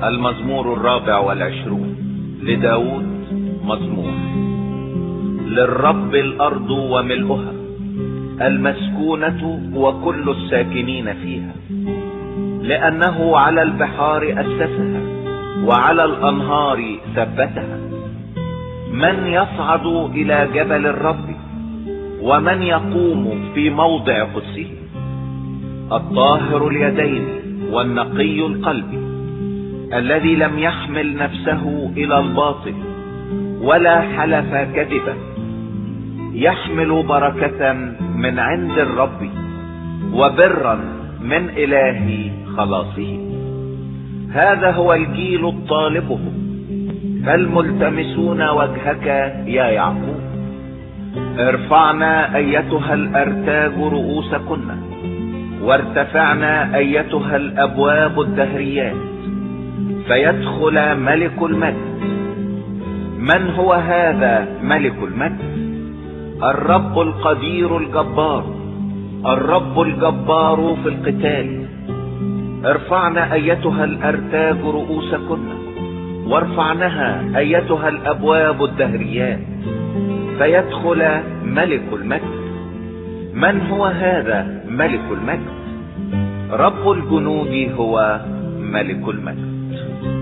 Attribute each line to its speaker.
Speaker 1: المزمور 24 لداود مزمور. للرب الأرض وملؤها، المسكونة وكل الساكنين فيها. لأنه على البحار أسسها وعلى الأنهار ثبتها. من يصعد إلى جبل الرب، ومن يقوم في موضع قدسه؟ الطاهر اليدين والنقي القلب، الذي لم يحمل نفسه إلى الباطل ولا حلف كذبا، يحمل بركة من عند الرب وبرا من إله خلاصه. هذا هو الجيل الطالبه، فالملتمسون وجهك يا يعقوب. ارفعنا أيتها الأرتاج رؤوسكن، وارتفعنا أيتها الأبواب الدهريات، فيدخل ملك المجد. من هو هذا ملك المجد؟ الرب القدير الجبار، الرب الجبار في القتال. ارفعنا أيتها الأرتاج رؤوسكن، وارفعنها أيتها الأبواب الدهريات، فيدخل ملك المجد. من هو هذا ملك المجد؟ رب الجنود هو ملك المجد.